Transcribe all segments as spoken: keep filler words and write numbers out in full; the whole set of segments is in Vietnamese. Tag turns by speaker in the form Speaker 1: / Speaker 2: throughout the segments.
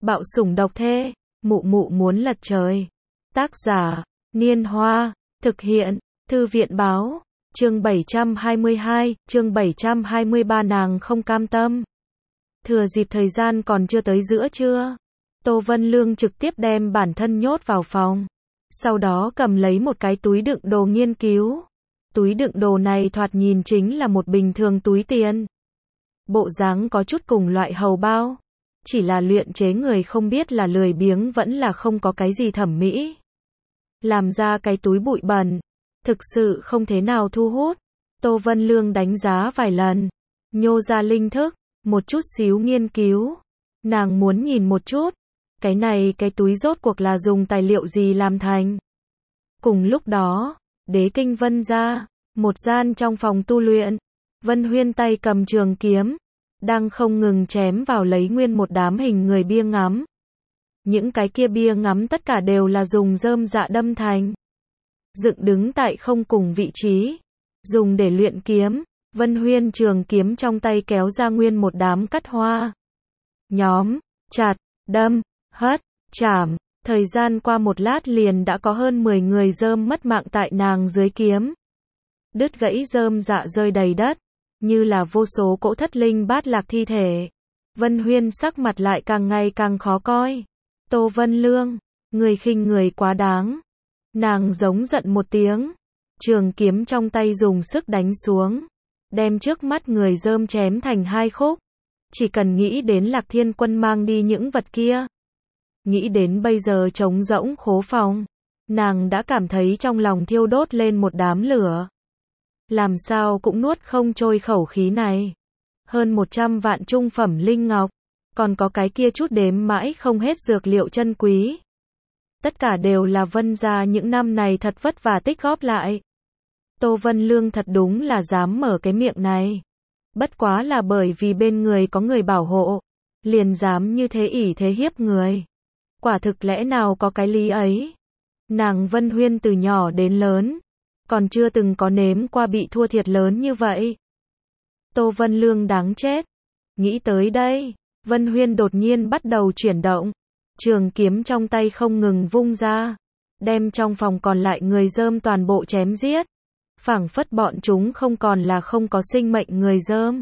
Speaker 1: Bạo sủng độc thê, mụ mụ muốn lật trời. Tác giả, Niên Hoa, thực hiện, Thư viện báo, chương bảy trăm hai mươi hai, chương bảy trăm hai mươi ba nàng không cam tâm. Thừa dịp thời gian còn chưa tới giữa trưa, Tô Vân Lương trực tiếp đem bản thân nhốt vào phòng. Sau đó cầm lấy một cái túi đựng đồ nghiên cứu. Túi đựng đồ này thoạt nhìn chính là một bình thường túi tiền. Bộ dáng có chút cùng loại hầu bao. Chỉ là luyện chế người không biết là lười biếng vẫn là không có cái gì thẩm mỹ. Làm ra cái túi bụi bẩn, thực sự không thế nào thu hút. Tô Vân Lương đánh giá vài lần, nhô ra linh thức, một chút xíu nghiên cứu. Nàng muốn nhìn một chút, cái này cái túi rốt cuộc là dùng tài liệu gì làm thành. Cùng lúc đó, Đế Kinh Vân ra, một gian trong phòng tu luyện, Vân Huyên tay cầm trường kiếm, đang không ngừng chém vào lấy nguyên một đám hình người bia ngắm. Những cái kia bia ngắm tất cả đều là dùng rơm dạ đâm thành. Dựng đứng tại không cùng vị trí, dùng để luyện kiếm. Vân Huyên trường kiếm trong tay kéo ra nguyên một đám cắt hoa. Nhóm, chặt, đâm, hất, chảm. Thời gian qua một lát liền đã có hơn mười người rơm mất mạng tại nàng dưới kiếm. Đứt gãy rơm dạ rơi đầy đất, như là vô số cỗ thất linh bát lạc thi thể. Vân Huyên sắc mặt lại càng ngày càng khó coi. Tô Vân Lương, người khinh người quá đáng. Nàng giống giận một tiếng, trường kiếm trong tay dùng sức đánh xuống, đem trước mắt người rơm chém thành hai khúc. Chỉ cần nghĩ đến Lạc Thiên Quân mang đi những vật kia, nghĩ đến bây giờ trống rỗng khố phòng, nàng đã cảm thấy trong lòng thiêu đốt lên một đám lửa. Làm sao cũng nuốt không trôi khẩu khí này. Hơn một trăm vạn trung phẩm linh ngọc, còn có cái kia chút đếm mãi không hết dược liệu chân quý. Tất cả đều là Vân gia những năm này thật vất vả tích góp lại. Tô Vân Lương thật đúng là dám mở cái miệng này. Bất quá là bởi vì bên người có người bảo hộ, liền dám như thế ỷ thế hiếp người. Quả thực lẽ nào có cái lý ấy. Nàng Vân Huyên từ nhỏ đến lớn, còn chưa từng có nếm qua bị thua thiệt lớn như vậy. Tô Vân Lương đáng chết. Nghĩ tới đây, Vân Huyên đột nhiên bắt đầu chuyển động. Trường kiếm trong tay không ngừng vung ra, đem trong phòng còn lại người rơm toàn bộ chém giết. Phảng phất bọn chúng không còn là không có sinh mệnh người rơm,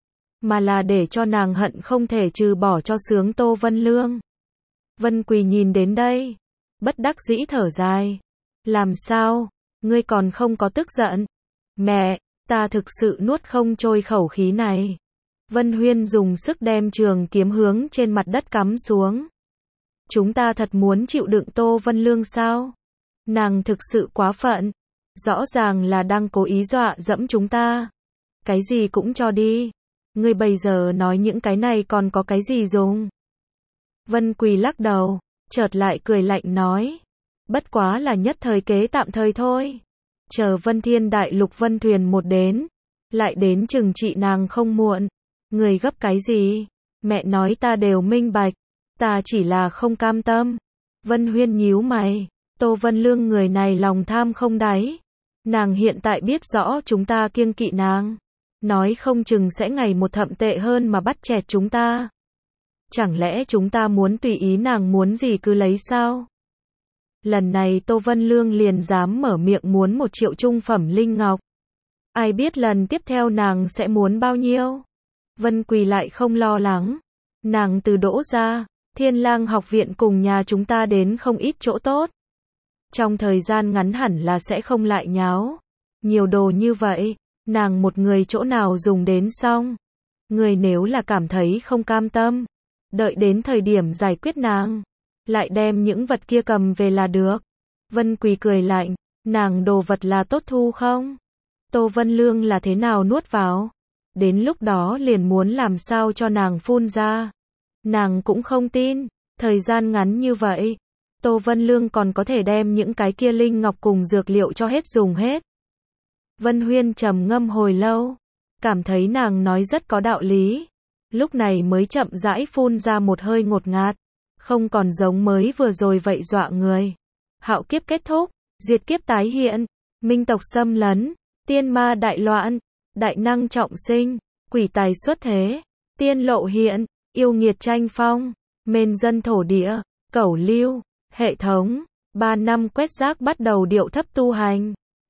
Speaker 1: mà là để cho nàng hận không thể trừ bỏ cho sướng Tô Vân Lương. Vân Quỳ nhìn đến đây, bất đắc dĩ thở dài. Làm sao, ngươi còn không có tức giận? Mẹ, ta thực sự nuốt không trôi khẩu khí này. Vân Huyên dùng sức đem trường kiếm hướng trên mặt đất cắm xuống. Chúng ta thật muốn chịu đựng Tô Vân Lương sao? Nàng thực sự quá phận. Rõ ràng là đang cố ý dọa dẫm chúng ta. Cái gì cũng cho đi. Ngươi bây giờ nói những cái này còn có cái gì dùng? Vân Quỳ lắc đầu, chợt lại cười lạnh nói. Bất quá là nhất thời kế tạm thời thôi. Chờ Vân Thiên Đại Lục Vân Thuyền một đến, lại đến trừng trị nàng không muộn. Người gấp cái gì? Mẹ nói ta đều minh bạch. Ta chỉ là không cam tâm. Vân Huyên nhíu mày. Tô Vân Lương người này lòng tham không đáy. Nàng hiện tại biết rõ chúng ta kiêng kỵ nàng. Nói không chừng sẽ ngày một thậm tệ hơn mà bắt chẹt chúng ta. Chẳng lẽ chúng ta muốn tùy ý nàng muốn gì cứ lấy sao? Lần này Tô Vân Lương liền dám mở miệng muốn một triệu trung phẩm linh ngọc. Ai biết lần tiếp theo nàng sẽ muốn bao nhiêu? Vân Quỳ lại không lo lắng. Nàng từ đỗ ra, Thiên Lang học viện cùng nhà chúng ta đến không ít chỗ tốt. Trong thời gian ngắn hẳn là sẽ không lại nháo. Nhiều đồ như vậy, nàng một người chỗ nào dùng đến xong. Người nếu là cảm thấy không cam tâm, đợi đến thời điểm giải quyết nàng, lại đem những vật kia cầm về là được. Vân Quỳ cười lạnh, nàng đồ vật là tốt thu không? Tô Vân Lương là thế nào nuốt vào? Đến lúc đó liền muốn làm sao cho nàng phun ra. Nàng cũng không tin, thời gian ngắn như vậy, Tô Vân Lương còn có thể đem những cái kia linh ngọc cùng dược liệu cho hết dùng hết. Vân Huyên trầm ngâm hồi lâu, cảm thấy nàng nói rất có đạo lý. Lúc này mới chậm rãi phun ra một hơi ngột ngạt, không còn giống mới vừa rồi vậy dọa người. Hạo kiếp kết thúc, diệt kiếp tái hiện, minh tộc xâm lấn, tiên ma đại loạn, đại năng trọng sinh, quỷ tài xuất thế, tiên lộ hiện, yêu nghiệt tranh phong. Mên dân thổ địa, cẩu lưu, hệ thống, ba năm quét rác bắt đầu điệu thấp tu hành.